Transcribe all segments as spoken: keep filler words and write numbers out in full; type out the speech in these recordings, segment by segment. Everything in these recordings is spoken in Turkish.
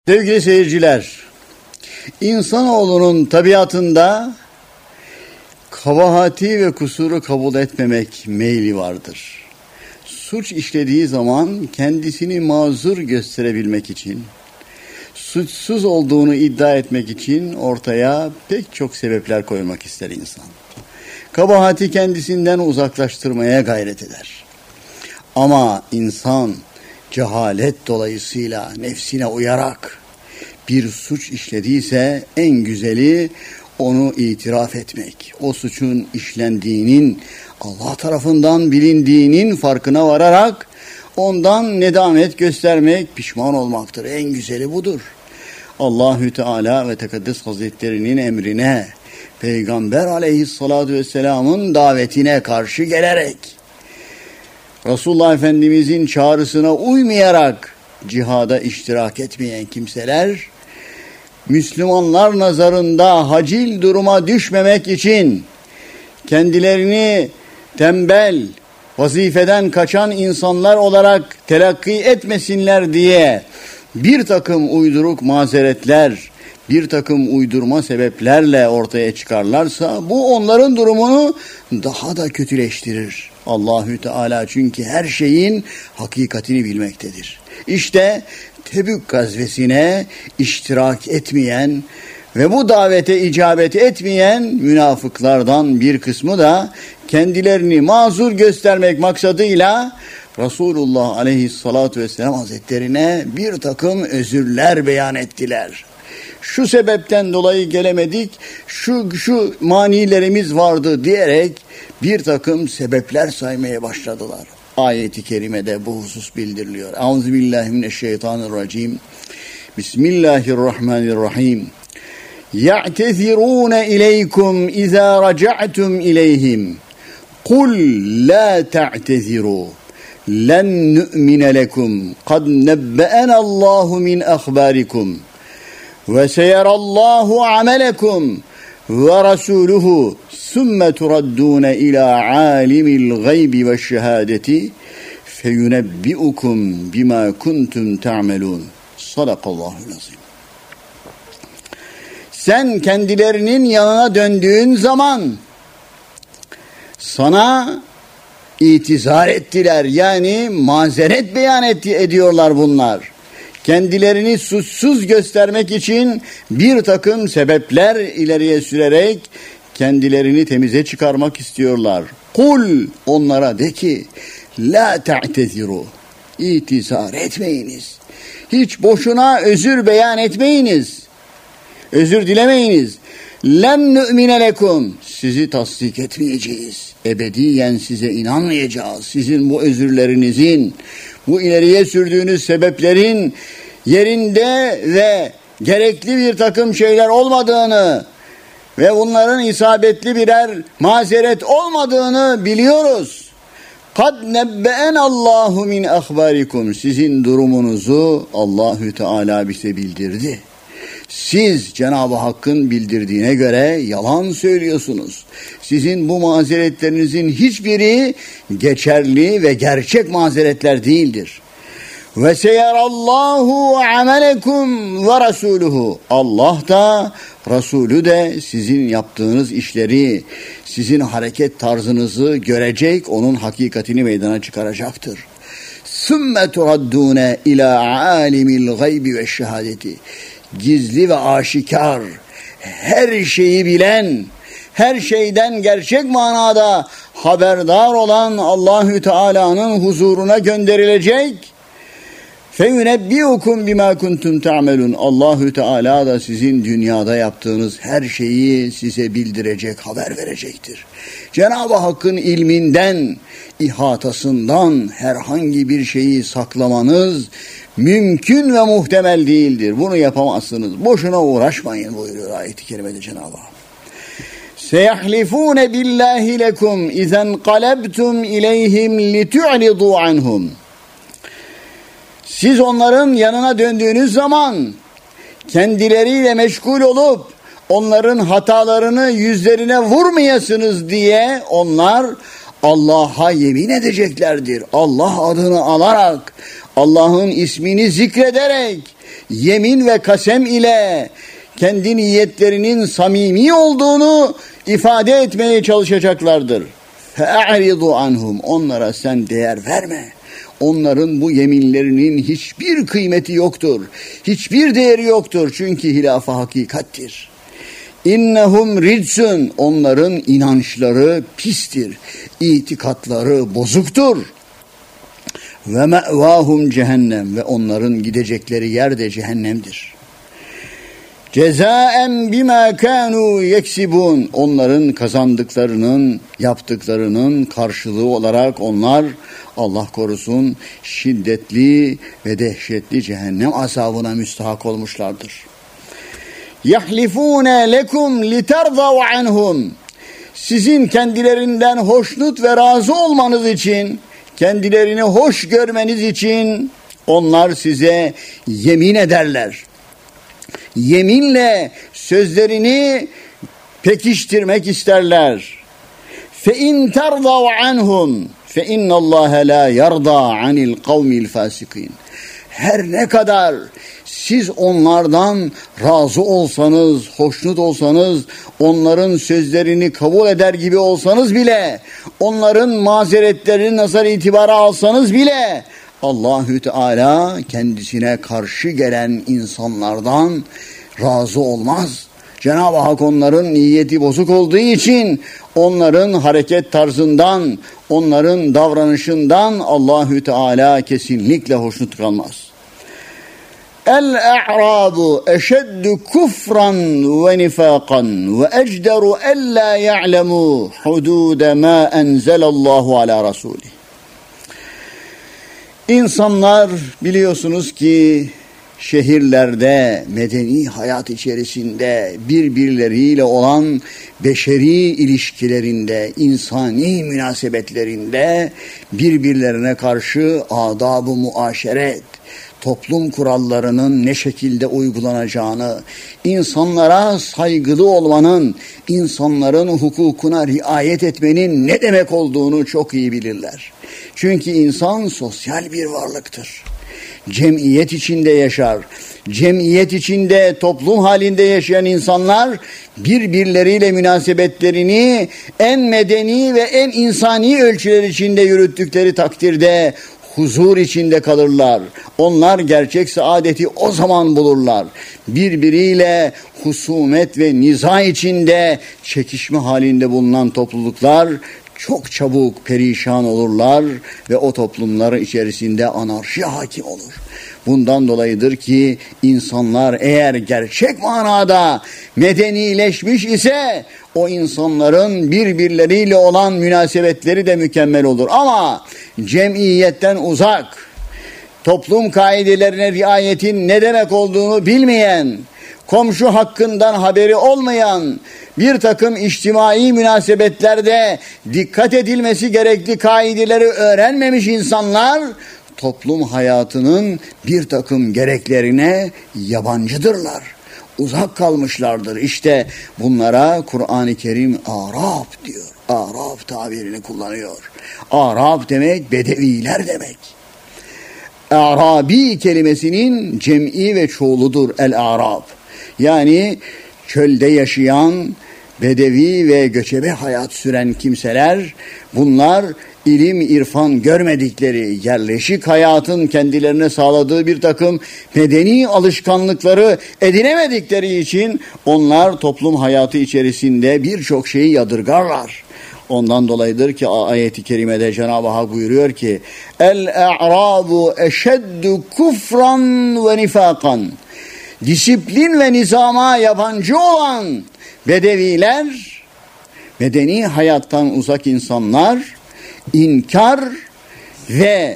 Sevgili seyirciler, insanoğlunun tabiatında kabahati ve kusuru kabul etmemek meyli vardır. Suç işlediği zaman kendisini mazur gösterebilmek için, suçsuz olduğunu iddia etmek için ortaya pek çok sebepler koymak ister insan. Kabahati kendisinden uzaklaştırmaya gayret eder. Ama insan cehalet dolayısıyla nefsine uyarak bir suç işlediyse en güzeli onu itiraf etmek. O suçun işlendiğinin Allah tarafından bilindiğinin farkına vararak ondan nedamet göstermek, pişman olmaktır. En güzeli budur. Allahü Teala ve Tekaddes Hazretlerinin emrine, Peygamber Aleyhisselatü Vesselam'ın davetine karşı gelerek, Resulullah Efendimizin çağrısına uymayarak cihada iştirak etmeyen kimseler, Müslümanlar nazarında hacil duruma düşmemek için kendilerini tembel, vazifeden kaçan insanlar olarak telakki etmesinler diye bir takım uyduruk mazeretler, bir takım uydurma sebeplerle ortaya çıkarlarsa bu onların durumunu daha da kötüleştirir. Allahü Teala çünkü her şeyin hakikatini bilmektedir. İşte Tebük gazvesine iştirak etmeyen ve bu davete icabet etmeyen münafıklardan bir kısmı da kendilerini mazur göstermek maksadıyla Resulullah Aleyhisselatü Vesselam Hazretlerine bir takım özürler beyan ettiler. Şu sebepten dolayı gelemedik, şu şu manilerimiz vardı diyerek bir takım sebepler saymaya başladılar. Ayet-i kerimede bu husus bildiriliyor. Euzubillahimineşşeytanirracim. Bismillahirrahmanirrahim. يَعْتَذِرُونَ إِلَيْكُمْ إِذَا رَجَعْتُمْ إِلَيْهِمْ قُلْ لَا تَعْتَذِرُوا لَنْ نُؤْمِنَ لَكُمْ قَدْ نَبَّأَنَا اللّٰهُ مِنْ أَخْبَارِكُمْ وَسَيَرَى اللّٰهُ عَمَلَكُمْ وَرَسُولُهُ ثُمَّ تُرَدُّونَ إِلَى عَالِمِ الْغَيْبِ وَالشَّهَادَةِ فَيُنَبِّئُكُمْ بِمَا كُنْتُمْ تَعْمَلُونَ Sadakallahu'l-azim. Sen kendilerinin yanına döndüğün zaman sana itizar ettiler. Yani mazeret beyan etti, ediyorlar bunlar. Kendilerini suçsuz göstermek için bir takım sebepler ileriye sürerek kendilerini temize çıkarmak istiyorlar. Kul, onlara de ki la ta'teziru, itizar etmeyiniz. Hiç boşuna özür beyan etmeyiniz. Özür dilemeyiniz. Lem nu'mine lekum, sizi tasdik etmeyeceğiz. Ebediyen size inanmayacağız. Sizin bu özürlerinizin, bu ileriye sürdüğünüz sebeplerin yerinde ve gerekli bir takım şeyler olmadığını ve bunların isabetli birer mazeret olmadığını biliyoruz. Kad nebbe'en Allahu min ahbarikum, sizin durumunuzu Allahü Teala bize bildirdi. Siz Cenab-ı Hakk'ın bildirdiğine göre yalan söylüyorsunuz. Sizin bu mazeretlerinizin hiçbiri geçerli ve gerçek mazeretler değildir. Ve seyerallahu amelekum ve rasuluhu. Allah da Resulü de sizin yaptığınız işleri, sizin hareket tarzınızı görecek, onun hakikatini meydana çıkaracaktır. Sümme turaddune ila alimil gaybi ve şehadeti. Gizli ve aşikar, her şeyi bilen, her şeyden gerçek manada haberdar olan Allahü Teala'nın huzuruna gönderilecek. فَيُنَبِّئُكُمْ بِمَا كُنْتُمْ تَعْمَلُونَ. Allahü Teala da sizin dünyada yaptığınız her şeyi size bildirecek, haber verecektir. Cenab-ı Hakk'ın ilminden, ihatasından herhangi bir şeyi saklamanız mümkün ve muhtemel değildir. Bunu yapamazsınız. Boşuna uğraşmayın buyuruyor ayet-i kerimede Cenab-ı Hak. سَيَحْلِفُونَ بِاللّٰهِ لَكُمْ اِذَا انْقَلَبْتُمْ اِلَيْهِمْ لِتُعْرِضُوا عَنْهُمْ. Siz onların yanına döndüğünüz zaman kendileriyle meşgul olup onların hatalarını yüzlerine vurmayasınız diye onlar Allah'a yemin edeceklerdir. Allah adını alarak, Allah'ın ismini zikrederek yemin ve kasem ile kendi niyetlerinin samimi olduğunu ifade etmeye çalışacaklardır. Fe'aridu anhum, onlara sen değer verme. Onların bu yeminlerinin hiçbir kıymeti yoktur. Hiçbir değeri yoktur. Çünkü hilaf-ı hakikattir. İnnehum ridsun, onların inançları pistir. İtikatları bozuktur. Ve me'vahum cehennem, ve onların gidecekleri yer de cehennemdir. Cezaen bima kanu yeksibun, onların kazandıklarının, yaptıklarının karşılığı olarak onlar, Allah korusun, şiddetli ve dehşetli cehennem azabına müstahak olmuşlardır. Yahlifune lekum literzav anhum, sizin kendilerinden hoşnut ve razı olmanız için, kendilerini hoş görmeniz için onlar size yemin ederler. Yeminle sözlerini pekiştirmek isterler. Fe in terzav anhum fe innallaha la yarda anil kavmil fasikin. Her ne kadar siz onlardan razı olsanız, hoşnut olsanız, onların sözlerini kabul eder gibi olsanız bile, onların mazeretlerini nazar itibara alsanız bile, Allahü Teala kendisine karşı gelen insanlardan razı olmaz. Cenab-ı Hak onların niyeti bozuk olduğu için onların hareket tarzından, onların davranışından Allahü Teala kesinlikle hoşnut kalmaz. El-a'rabu eşeddu kufran ve nifakan ve ecderu ella ya'lemu hudude ma enzelallahu ala rasulih. İnsanlar biliyorsunuz ki şehirlerde, medeni hayat içerisinde birbirleriyle olan beşeri ilişkilerinde, insani münasebetlerinde birbirlerine karşı adab-ı muaşeret, toplum kurallarının ne şekilde uygulanacağını, insanlara saygılı olmanın, insanların hukukuna riayet etmenin ne demek olduğunu çok iyi bilirler. Çünkü insan sosyal bir varlıktır. Cemiyet içinde yaşar. Cemiyet içinde, toplum halinde yaşayan insanlar birbirleriyle münasebetlerini en medeni ve en insani ölçüler içinde yürüttükleri takdirde huzur içinde kalırlar. Onlar gerçek saadeti o zaman bulurlar. Birbiriyle husumet ve niza içinde çekişme halinde bulunan topluluklar çok çabuk perişan olurlar ve o toplumların içerisinde anarşi hakim olur. Bundan dolayıdır ki insanlar eğer gerçek manada medenileşmiş ise o insanların birbirleriyle olan münasebetleri de mükemmel olur. Ama cemiyetten uzak, toplum kaidelerine riayetin ne demek olduğunu bilmeyen, komşu hakkından haberi olmayan, bir takım içtimai münasebetlerde dikkat edilmesi gerekli kaideleri öğrenmemiş insanlar, toplum hayatının bir takım gereklerine yabancıdırlar. Uzak kalmışlardır. İşte bunlara Kur'an-ı Kerim Arap diyor. Arap tabirini kullanıyor. Arap demek bedeviler demek. Arabi kelimesinin cem'i ve çoğuludur el-Arab. Yani çölde yaşayan, bedevi ve göçebe hayat süren kimseler, bunlar ilim, irfan görmedikleri, yerleşik hayatın kendilerine sağladığı bir takım medeni alışkanlıkları edinemedikleri için onlar toplum hayatı içerisinde birçok şeyi yadırgarlar. Ondan dolayıdır ki ayet-i kerimede Cenab-ı Hak buyuruyor ki El-a'rabu eşeddu kufran ve nifakan. Disiplin ve nizama yabancı olan bedeviler, medeni hayattan uzak insanlar, inkar ve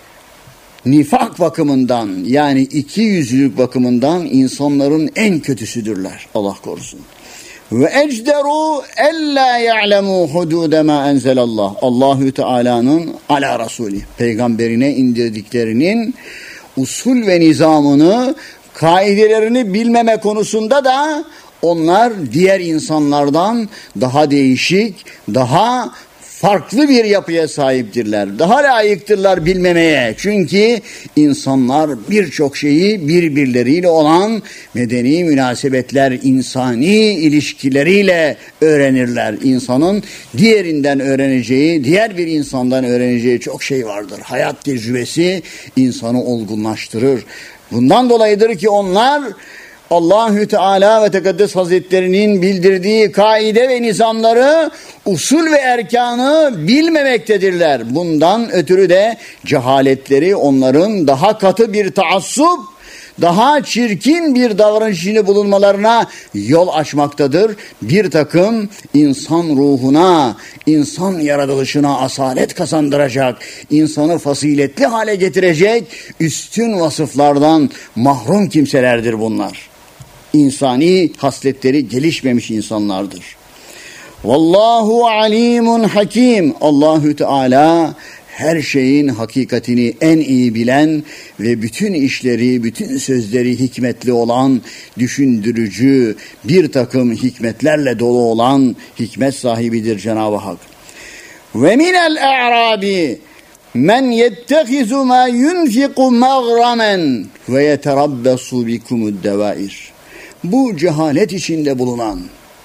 nifak bakımından, yani iki yüzlülük bakımından insanların en kötüsüdürler. Allah korusun. Ve ecderu ella ya'lemu hudude ma enzelallah. Allahü Teala'nın ala Rasulü, peygamberine indirdiklerinin usul ve nizamını, kaidelerini bilmeme konusunda da onlar diğer insanlardan daha değişik, daha farklı bir yapıya sahiptirler. Daha layıktırlar bilmemeye. Çünkü insanlar birçok şeyi birbirleriyle olan medeni münasebetler, insani ilişkileriyle öğrenirler. İnsanın diğerinden öğreneceği, diğer bir insandan öğreneceği çok şey vardır. Hayat tecrübesi insanı olgunlaştırır. Bundan dolayıdır ki onlar Allahü Teala ve Tekaddes Hazretlerinin bildirdiği kaide ve nizamları, usul ve erkanı bilmemektedirler. Bundan ötürü de cehaletleri onların daha katı bir taassup, daha çirkin bir davranışını bulunmalarına yol açmaktadır. Bir takım insan ruhuna, insan yaratılışına asalet kazandıracak, insanı faziletli hale getirecek üstün vasıflardan mahrum kimselerdir bunlar. İnsani hasletleri gelişmemiş insanlardır. Vallahu alimun hakim. Allahü Teala her şeyin hakikatini en iyi bilen ve bütün işleri, bütün sözleri hikmetli olan, düşündürücü, bir takım hikmetlerle dolu olan hikmet sahibidir Cenab-ı Hak. Ve minel a'rabi men yettehizu ma yunfiku mağramen ve yeterabbesu bikumud-devair. Bu cehalet içinde bulunan,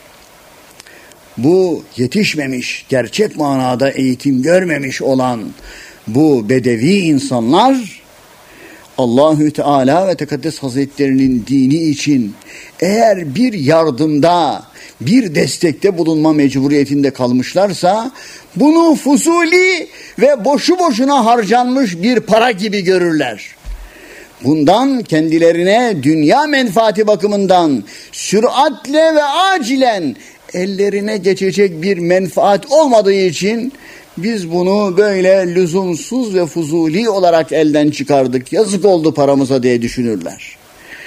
bu yetişmemiş, gerçek manada eğitim görmemiş olan bu bedevi insanlar, Allahü Teala ve Tekaddes Hazretlerinin dini için eğer bir yardımda, bir destekte bulunma mecburiyetinde kalmışlarsa, bunu fuzuli ve boşu boşuna harcanmış bir para gibi görürler. Bundan kendilerine dünya menfaati bakımından süratle ve acilen ellerine geçecek bir menfaat olmadığı için biz bunu böyle lüzumsuz ve fuzuli olarak elden çıkardık, yazık oldu paramıza diye düşünürler.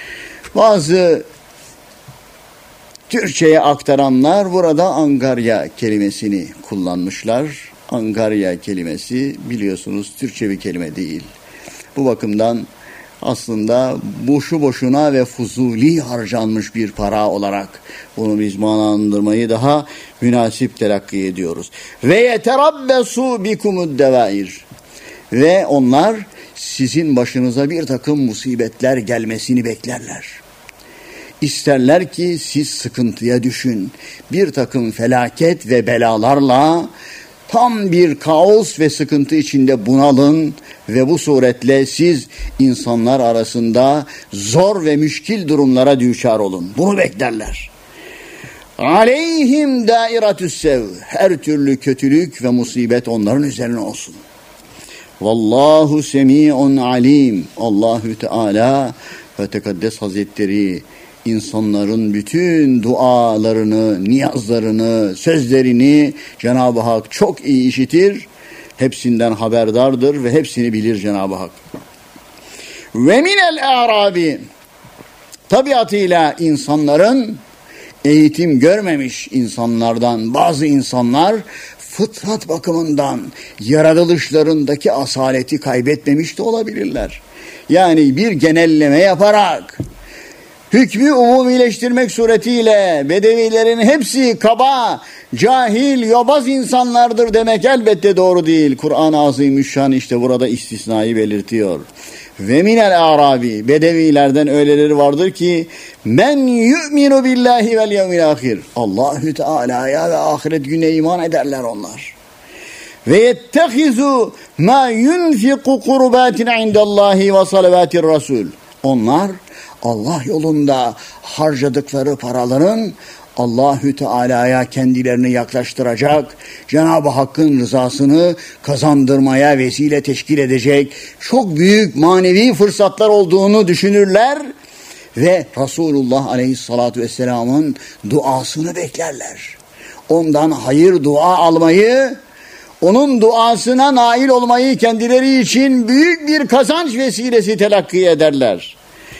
Bazı Türkçe'ye aktaranlar burada angarya kelimesini kullanmışlar. Angarya kelimesi biliyorsunuz Türkçe bir kelime değil. Bu bakımdan aslında boşu boşuna ve fuzuli harcanmış bir para olarak bunu biz manalandırmayı daha münasip telakki ediyoruz. Ve yeterabbesu bikumud-devair. Ve onlar sizin başınıza bir takım musibetler gelmesini beklerler. İsterler ki siz sıkıntıya düşün. Bir takım felaket ve belalarla tam bir kaos ve sıkıntı içinde bunalın ve bu suretle siz insanlar arasında zor ve müşkil durumlara düçar olun. Bunu beklerler. Aleyhim dairatüssev. Her türlü kötülük ve musibet onların üzerine olsun. Vallahu semi'un alim. Allahü Teala ve Tekaddes Hazretleri insanların bütün dualarını, niyazlarını, sözlerini Cenab-ı Hak çok iyi işitir. Hepsinden haberdardır ve hepsini bilir Cenab-ı Hak. Ve minel a'rabi. Tabiatıyla insanların eğitim görmemiş insanlardan bazı insanlar fıtrat bakımından yaratılışlarındaki asaleti kaybetmemiş de olabilirler. Yani bir genelleme yaparak hükmü umumileştirmek suretiyle bedevilerin hepsi kaba, cahil, yobaz insanlardır demek elbette doğru değil. Kur'an-ı Azimüşşan işte burada istisnayı belirtiyor. Ve minel a'rabi, bedevilerden öyleleri vardır ki men yu'minu billahi vel yevmil ahir. Allahü Teala'ya ve ahiret gününe iman ederler onlar. Ve yettehizu ma yunfiku kurbatin indallahi ve salavatir rasul. Onlar Allah yolunda harcadıkları paraların Allahü Teala'ya kendilerini yaklaştıracak, Cenab-ı Hakk'ın rızasını kazandırmaya vesile teşkil edecek çok büyük manevi fırsatlar olduğunu düşünürler ve Resulullah Aleyhisselatü Vesselam'ın duasını beklerler. Ondan hayır dua almayı, onun duasına nail olmayı kendileri için büyük bir kazanç vesilesi telakki ederler.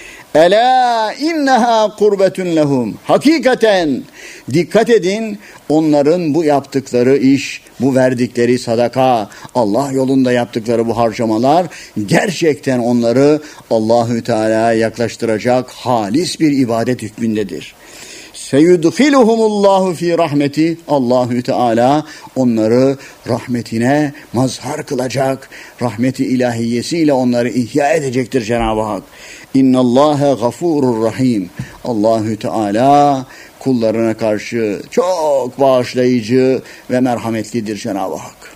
Ela inneha kurbetun lehum. Hakikaten dikkat edin, onların bu yaptıkları iş, bu verdikleri sadaka, Allah yolunda yaptıkları bu harcamalar gerçekten onları Allahü Teala'ya yaklaştıracak halis bir ibadet hükmündedir. Seyudkhiluhumullahu fi rahmeti. Allahü Teala onları rahmetine mazhar kılacak. Rahmeti ilahiyesiyle onları ihya edecektir Cenab-ı Hak. İnnallâhe gafurur rahim. Allahü Teala kullarına karşı çok bağışlayıcı ve merhametlidir Cenab-ı Hak.